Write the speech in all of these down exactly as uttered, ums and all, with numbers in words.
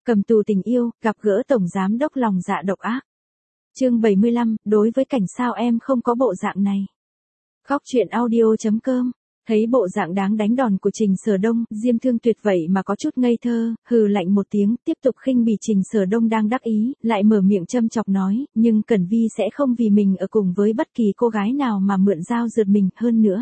Cầm tù tình yêu, gặp gỡ tổng giám đốc lòng dạ độc ác. Chương bảy mươi lăm, đối với cảnh sao em không có bộ dạng này. Khóc chuyện audio chấm com. Thấy bộ dạng đáng đánh đòn của Trình Sở Đông, Diêm Thương Tuyệt vậy mà có chút ngây thơ, hừ lạnh một tiếng, tiếp tục khinh bỉ Trình Sở Đông đang đắc ý, lại mở miệng châm chọc nói, nhưng Cẩn Vi sẽ không vì mình ở cùng với bất kỳ cô gái nào mà mượn dao rượt mình, hơn nữa.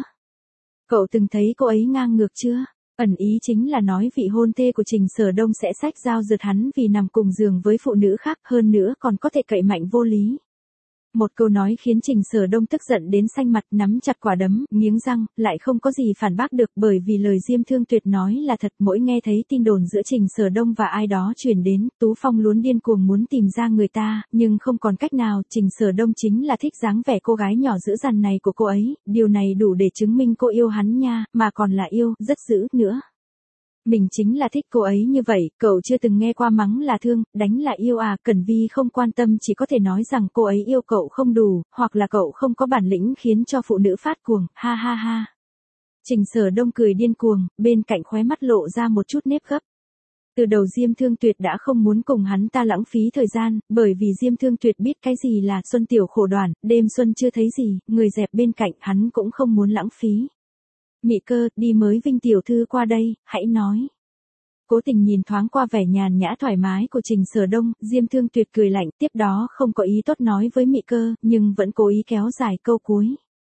Cậu từng thấy cô ấy ngang ngược chưa? Ẩn ý chính là nói vị hôn thê của Trình Sở Đông sẽ xách dao rượt hắn vì nằm cùng giường với phụ nữ khác, hơn nữa còn có thể cậy mạnh vô lý. Một câu nói khiến Trình Sở Đông tức giận đến xanh mặt, nắm chặt quả đấm, nghiến răng, lại không có gì phản bác được, bởi vì lời Diêm Thương Tuyệt nói là thật. Mỗi nghe thấy tin đồn giữa Trình Sở Đông và ai đó truyền đến, Tú Phong luôn điên cuồng muốn tìm ra người ta, nhưng không còn cách nào. Trình Sở Đông chính là thích dáng vẻ cô gái nhỏ dữ dằn này của cô ấy, điều này đủ để chứng minh cô yêu hắn nha, mà còn là yêu, rất dữ nữa. Mình chính là thích cô ấy như vậy, cậu chưa từng nghe qua mắng là thương, đánh là yêu à? Cẩn Vi không quan tâm, chỉ có thể nói rằng cô ấy yêu cậu không đủ, hoặc là cậu không có bản lĩnh khiến cho phụ nữ phát cuồng, ha ha ha. Trình Sở Đông cười điên cuồng, bên cạnh khóe mắt lộ ra một chút nếp gấp. Từ đầu Diêm Thương Tuyệt đã không muốn cùng hắn ta lãng phí thời gian, bởi vì Diêm Thương Tuyệt biết cái gì là xuân tiểu khổ đoàn, đêm xuân chưa thấy gì, người dẹp bên cạnh hắn cũng không muốn lãng phí. Mị Cơ, đi mới Vinh tiểu thư qua đây, hãy nói. Cố tình nhìn thoáng qua vẻ nhàn nhã thoải mái của Trình Sở Đông, Diêm Thương Tuyệt cười lạnh, tiếp đó không có ý tốt nói với Mị Cơ, nhưng vẫn cố ý kéo dài câu cuối.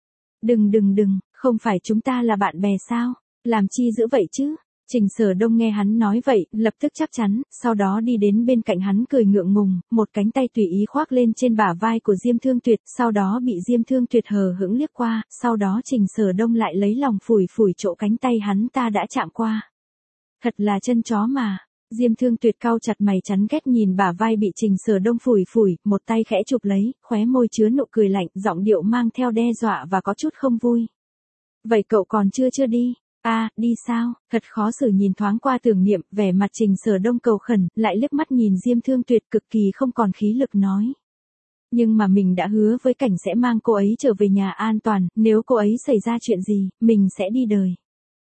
Đừng đừng đừng, không phải chúng ta là bạn bè sao, làm chi giữ vậy chứ? Trình Sở Đông nghe hắn nói vậy, lập tức chắc chắn, sau đó đi đến bên cạnh hắn cười ngượng ngùng, một cánh tay tùy ý khoác lên trên bả vai của Diêm Thương Tuyệt, sau đó bị Diêm Thương Tuyệt hờ hững liếc qua, sau đó Trình Sở Đông lại lấy lòng phủi phủi chỗ cánh tay hắn ta đã chạm qua. Thật là chân chó mà. Diêm Thương Tuyệt cau chặt mày chán ghét nhìn bả vai bị Trình Sở Đông phủi phủi, một tay khẽ chụp lấy, khóe môi chứa nụ cười lạnh, giọng điệu mang theo đe dọa và có chút không vui. Vậy cậu còn chưa chưa đi? A, à, đi sao? Thật khó xử nhìn thoáng qua Tưởng Niệm, vẻ mặt Trình Sở Đông cầu khẩn, lại liếc mắt nhìn Diêm Thương Tuyệt cực kỳ không còn khí lực nói. Nhưng mà mình đã hứa với Cảnh sẽ mang cô ấy trở về nhà an toàn, nếu cô ấy xảy ra chuyện gì, mình sẽ đi đời.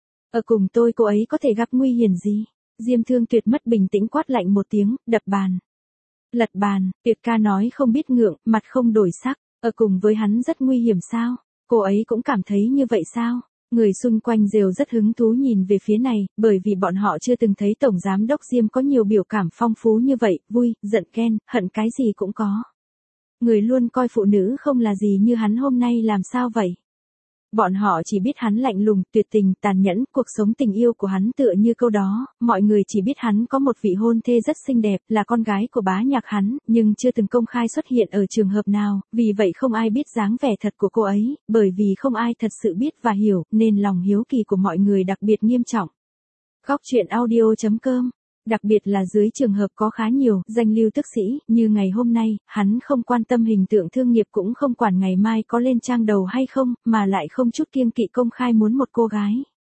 Ở cùng tôi cô ấy có thể gặp nguy hiểm gì? Diêm Thương Tuyệt mất bình tĩnh quát lạnh một tiếng, đập bàn. Lật bàn, Tuyệt ca nói không biết ngượng, mặt không đổi sắc, ở cùng với hắn rất nguy hiểm sao? Cô ấy cũng cảm thấy như vậy sao? Người xung quanh đều rất hứng thú nhìn về phía này, bởi vì bọn họ chưa từng thấy Tổng Giám Đốc Diêm có nhiều biểu cảm phong phú như vậy, vui, giận, ghen, hận cái gì cũng có. Người luôn coi phụ nữ không là gì như hắn hôm nay làm sao vậy? Bọn họ chỉ biết hắn lạnh lùng, tuyệt tình, tàn nhẫn, cuộc sống tình yêu của hắn tựa như câu đó, mọi người chỉ biết hắn có một vị hôn thê rất xinh đẹp, là con gái của bá nhạc hắn, nhưng chưa từng công khai xuất hiện ở trường hợp nào, vì vậy không ai biết dáng vẻ thật của cô ấy, bởi vì không ai thật sự biết và hiểu, nên lòng hiếu kỳ của mọi người đặc biệt nghiêm trọng. Khóc chuyện audio chấm com. Đặc biệt là dưới trường hợp có khá nhiều danh lưu tức sĩ, như ngày hôm nay, hắn không quan tâm hình tượng thương nghiệp, cũng không quản ngày mai có lên trang đầu hay không, mà lại không chút kiêng kỵ công khai muốn một cô gái.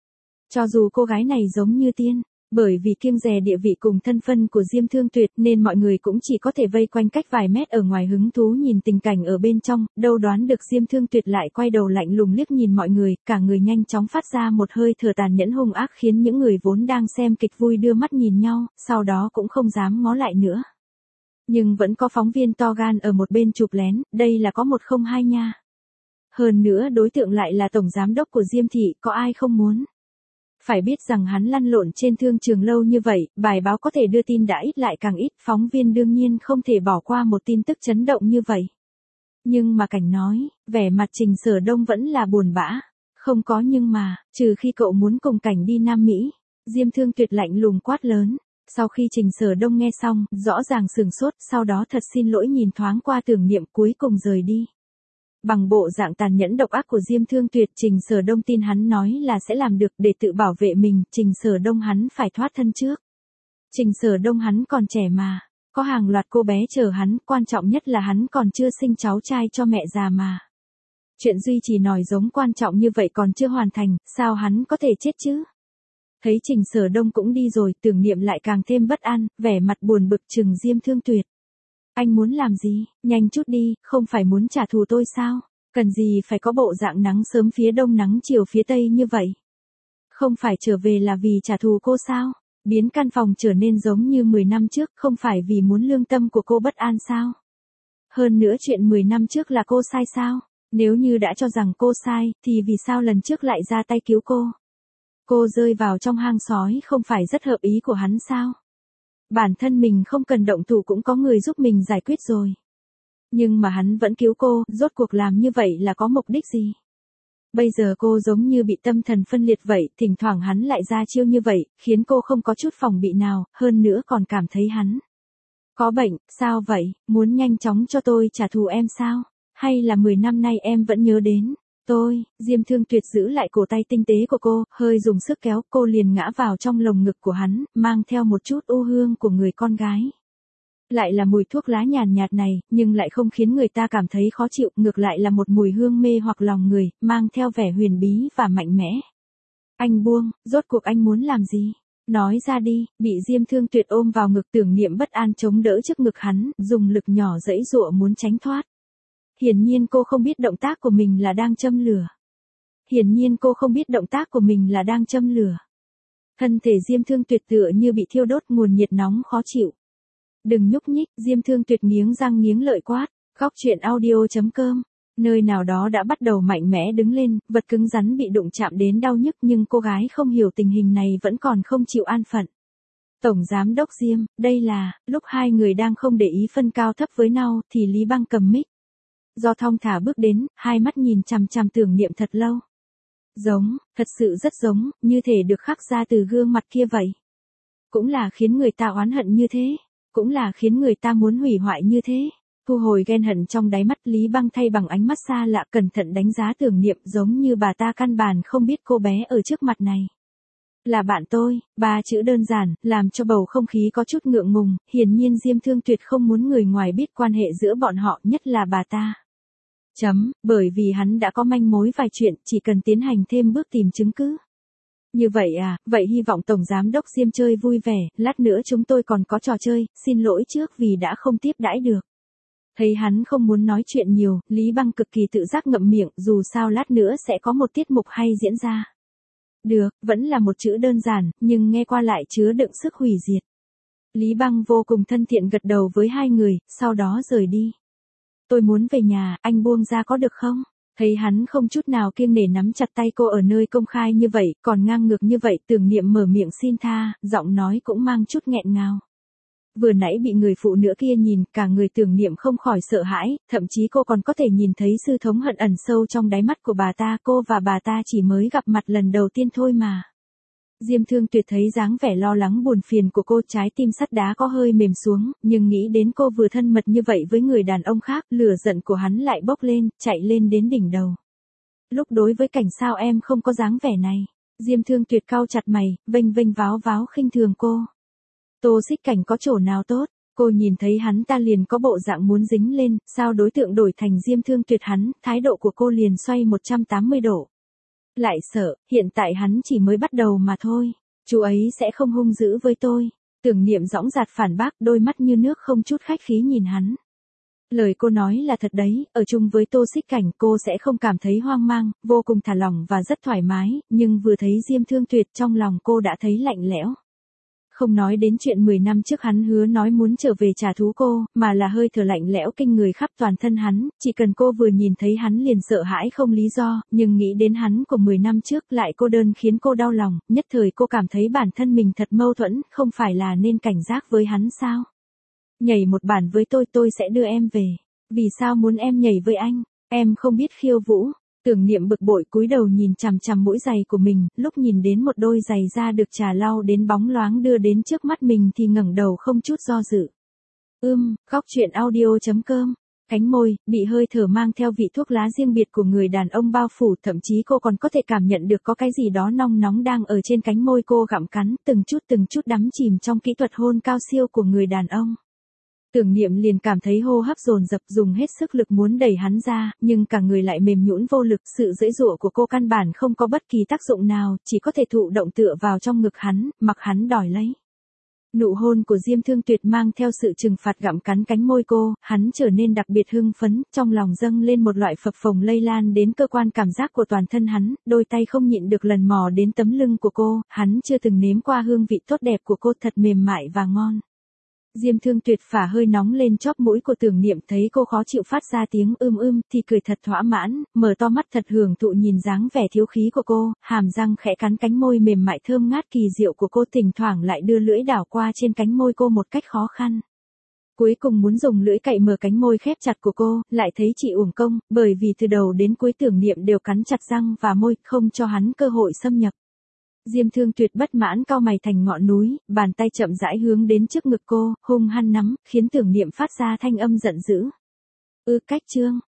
Cho dù cô gái này giống như tiên, bởi vì kiêng dè địa vị cùng thân phân của Diêm Thương Tuyệt nên mọi người cũng chỉ có thể vây quanh cách vài mét ở ngoài hứng thú nhìn tình cảnh ở bên trong, đâu đoán được Diêm Thương Tuyệt lại quay đầu lạnh lùng liếc nhìn mọi người, cả người nhanh chóng phát ra một hơi thở tàn nhẫn hung ác khiến những người vốn đang xem kịch vui đưa mắt nhìn nhau, sau đó cũng không dám ngó lại nữa. Nhưng vẫn có phóng viên to gan ở một bên chụp lén, đây là có một không hai nha. Hơn nữa đối tượng lại là Tổng Giám Đốc của Diêm Thị, có ai không muốn. Phải biết rằng hắn lăn lộn trên thương trường lâu như vậy, bài báo có thể đưa tin đã ít lại càng ít, phóng viên đương nhiên không thể bỏ qua một tin tức chấn động như vậy. Nhưng mà Cảnh nói, vẻ mặt Trình Sở Đông vẫn là buồn bã. Không có nhưng mà, trừ khi cậu muốn cùng Cảnh đi Nam Mỹ. Diêm Thương Tuyệt lạnh lùng quát lớn. Sau khi Trình Sở Đông nghe xong, rõ ràng sừng sốt, sau đó thật xin lỗi nhìn thoáng qua Tưởng Niệm, cuối cùng rời đi. Bằng bộ dạng tàn nhẫn độc ác của Diêm Thương Tuyệt, Trình Sở Đông tin hắn nói là sẽ làm được, để tự bảo vệ mình, Trình Sở Đông hắn phải thoát thân trước. Trình Sở Đông hắn còn trẻ mà, có hàng loạt cô bé chờ hắn, quan trọng nhất là hắn còn chưa sinh cháu trai cho mẹ già mà. Chuyện duy trì nòi giống quan trọng như vậy còn chưa hoàn thành, sao hắn có thể chết chứ? Thấy Trình Sở Đông cũng đi rồi, Tưởng Niệm lại càng thêm bất an, vẻ mặt buồn bực trừng Diêm Thương Tuyệt. Anh muốn làm gì? Nhanh chút đi, không phải muốn trả thù tôi sao? Cần gì phải có bộ dạng nắng sớm phía đông nắng chiều phía tây như vậy? Không phải trở về là vì trả thù cô sao? biến căn phòng trở nên giống như mười năm trước, không phải vì muốn lương tâm của cô bất an sao? Hơn nữa chuyện mười năm trước là cô sai sao? Nếu như đã cho rằng cô sai, thì vì sao lần trước lại ra tay cứu cô? Cô rơi vào trong hang sói không phải rất hợp ý của hắn sao? Bản thân mình không cần động thủ cũng có người giúp mình giải quyết rồi. Nhưng mà hắn vẫn cứu cô, rốt cuộc làm như vậy là có mục đích gì? Bây giờ cô giống như bị tâm thần phân liệt vậy, thỉnh thoảng hắn lại ra chiêu như vậy, khiến cô không có chút phòng bị nào, hơn nữa còn cảm thấy hắn có bệnh. Sao vậy, muốn nhanh chóng cho tôi trả thù em sao? Hay là mười năm nay em vẫn nhớ đến tôi? Diêm Thương Tuyệt giữ lại cổ tay tinh tế của cô, hơi dùng sức kéo, cô liền ngã vào trong lồng ngực của hắn, mang theo một chút u hương của người con gái. Lại là mùi thuốc lá nhàn nhạt này, nhưng lại không khiến người ta cảm thấy khó chịu, ngược lại là một mùi hương mê hoặc lòng người, mang theo vẻ huyền bí và mạnh mẽ. Anh buông, rốt cuộc anh muốn làm gì? Nói ra đi. Bị Diêm Thương Tuyệt ôm vào ngực, Tưởng Niệm bất an chống đỡ trước ngực hắn, dùng lực nhỏ giãy giụa muốn tránh thoát. Hiển nhiên cô không biết động tác của mình là đang châm lửa. Hiển nhiên cô không biết động tác của mình là đang châm lửa. Thân thể Diêm Thương Tuyệt tựa như bị thiêu đốt, nguồn nhiệt nóng khó chịu. Đừng nhúc nhích. Diêm Thương Tuyệt nghiến răng nghiến lợi quát. Góc truyện audio chấm com. Nơi nào đó đã bắt đầu mạnh mẽ đứng lên, vật cứng rắn bị đụng chạm đến đau nhức, nhưng cô gái không hiểu tình hình này vẫn còn không chịu an phận. Tổng giám đốc Diêm, đây là, lúc hai người đang không để ý phân cao thấp với nhau, thì Lý Băng cầm mic. Do thong thả bước đến, hai mắt nhìn chằm chằm Tưởng Niệm thật lâu. Giống, thật sự rất giống, như thể được khắc ra từ gương mặt kia vậy. Cũng là khiến người ta oán hận như thế, cũng là khiến người ta muốn hủy hoại như thế. Thu hồi ghen hận trong đáy mắt, Lý Băng thay bằng ánh mắt xa lạ cẩn thận đánh giá Tưởng Niệm, giống như bà ta căn bản không biết cô bé ở trước mặt này là bạn tôi. Ba chữ đơn giản, làm cho bầu không khí có chút ngượng ngùng, hiển nhiên Diêm Thương Tuyệt không muốn người ngoài biết quan hệ giữa bọn họ, nhất là bà ta. Chấm, bởi vì hắn đã có manh mối vài chuyện, chỉ cần tiến hành thêm bước tìm chứng cứ. Như vậy à, vậy hy vọng Tổng Giám Đốc Diêm chơi vui vẻ, lát nữa chúng tôi còn có trò chơi, xin lỗi trước vì đã không tiếp đãi được. Thấy hắn không muốn nói chuyện nhiều, Lý Băng cực kỳ tự giác ngậm miệng, dù sao lát nữa sẽ có một tiết mục hay diễn ra. Được, vẫn là một chữ đơn giản, nhưng nghe qua lại chứa đựng sức hủy diệt. Lý Băng vô cùng thân thiện gật đầu với hai người, sau đó rời đi. Tôi muốn về nhà, anh buông ra có được không? Thấy hắn không chút nào kiêng nể nắm chặt tay cô ở nơi công khai như vậy, còn ngang ngược như vậy, Tưởng Niệm mở miệng xin tha, giọng nói cũng mang chút nghẹn ngào. Vừa nãy bị người phụ nữ kia nhìn, cả người Tưởng Niệm không khỏi sợ hãi, thậm chí cô còn có thể nhìn thấy sự thống hận ẩn sâu trong đáy mắt của bà ta. Cô và bà ta chỉ mới gặp mặt lần đầu tiên thôi mà. Diêm Thương Tuyệt thấy dáng vẻ lo lắng buồn phiền của cô, trái tim sắt đá có hơi mềm xuống, nhưng nghĩ đến cô vừa thân mật như vậy với người đàn ông khác, lửa giận của hắn lại bốc lên, chạy lên đến đỉnh đầu. Lúc đối với cảnh sao em không có dáng vẻ này? Diêm Thương Tuyệt cau chặt mày, vênh vênh váo váo khinh thường cô. Tô Xích Cảnh có chỗ nào tốt? Cô nhìn thấy hắn ta liền có bộ dạng muốn dính lên, sao đối tượng đổi thành Diêm Thương Tuyệt hắn, thái độ của cô liền xoay một trăm tám mươi độ. Lại sợ, hiện tại hắn chỉ mới bắt đầu mà thôi. Chú ấy sẽ không hung dữ với tôi. Tưởng Niệm dõng dạc phản bác, đôi mắt như nước không chút khách khí nhìn hắn. Lời cô nói là thật đấy, ở chung với Tô Xích Cảnh cô sẽ không cảm thấy hoang mang, vô cùng thả lỏng và rất thoải mái, nhưng vừa thấy Diêm Thương Tuyệt trong lòng cô đã thấy lạnh lẽo. Không nói đến chuyện mười năm trước hắn hứa nói muốn trở về trả thú cô, mà là hơi thở lạnh lẽo kinh người khắp toàn thân hắn, chỉ cần cô vừa nhìn thấy hắn liền sợ hãi không lý do, nhưng nghĩ đến hắn của mười năm trước lại cô đơn khiến cô đau lòng, nhất thời cô cảm thấy bản thân mình thật mâu thuẫn, không phải là nên cảnh giác với hắn sao? Nhảy một bản với tôi tôi sẽ đưa em về. Vì sao muốn em nhảy với anh? Em không biết khiêu vũ. Tưởng Niệm bực bội cúi đầu nhìn chằm chằm mũi giày của mình, lúc nhìn đến một đôi giày da được trà lau đến bóng loáng đưa đến trước mắt mình thì ngẩng đầu không chút do dự. Ưm, góc truyện audio chấm com. Cánh môi, bị hơi thở mang theo vị thuốc lá riêng biệt của người đàn ông bao phủ, thậm chí cô còn có thể cảm nhận được có cái gì đó nong nóng đang ở trên cánh môi cô gặm cắn, từng chút từng chút đắm chìm trong kỹ thuật hôn cao siêu của người đàn ông. Tưởng Niệm liền cảm thấy hô hấp dồn dập, dùng hết sức lực muốn đẩy hắn ra, nhưng cả người lại mềm nhũn vô lực, sự giãy giụa của cô căn bản không có bất kỳ tác dụng nào, chỉ có thể thụ động tựa vào trong ngực hắn, mặc hắn đòi lấy. Nụ hôn của Diêm Thương Tuyệt mang theo sự trừng phạt gặm cắn cánh môi cô, hắn trở nên đặc biệt hưng phấn, trong lòng dâng lên một loại phập phồng lây lan đến cơ quan cảm giác của toàn thân hắn, đôi tay không nhịn được lần mò đến tấm lưng của cô, hắn chưa từng nếm qua hương vị tốt đẹp của cô thật mềm mại và ngon. Diêm Thương Tuyệt phả hơi nóng lên chóp mũi của Tưởng Niệm, thấy cô khó chịu phát ra tiếng ưm ưm thì cười thật thỏa mãn, mở to mắt thật hưởng thụ nhìn dáng vẻ thiếu khí của cô, hàm răng khẽ cắn cánh môi mềm mại thơm ngát kỳ diệu của cô, thỉnh thoảng lại đưa lưỡi đảo qua trên cánh môi cô một cách khó khăn. Cuối cùng muốn dùng lưỡi cậy mở cánh môi khép chặt của cô, lại thấy chị uổng công, bởi vì từ đầu đến cuối Tưởng Niệm đều cắn chặt răng và môi, không cho hắn cơ hội xâm nhập. Diêm Thương Tuyệt bất mãn cau mày thành ngọn núi, bàn tay chậm rãi hướng đến trước ngực cô, hung hăng nắm, khiến Tưởng Niệm phát ra thanh âm giận dữ. Ư cách chương,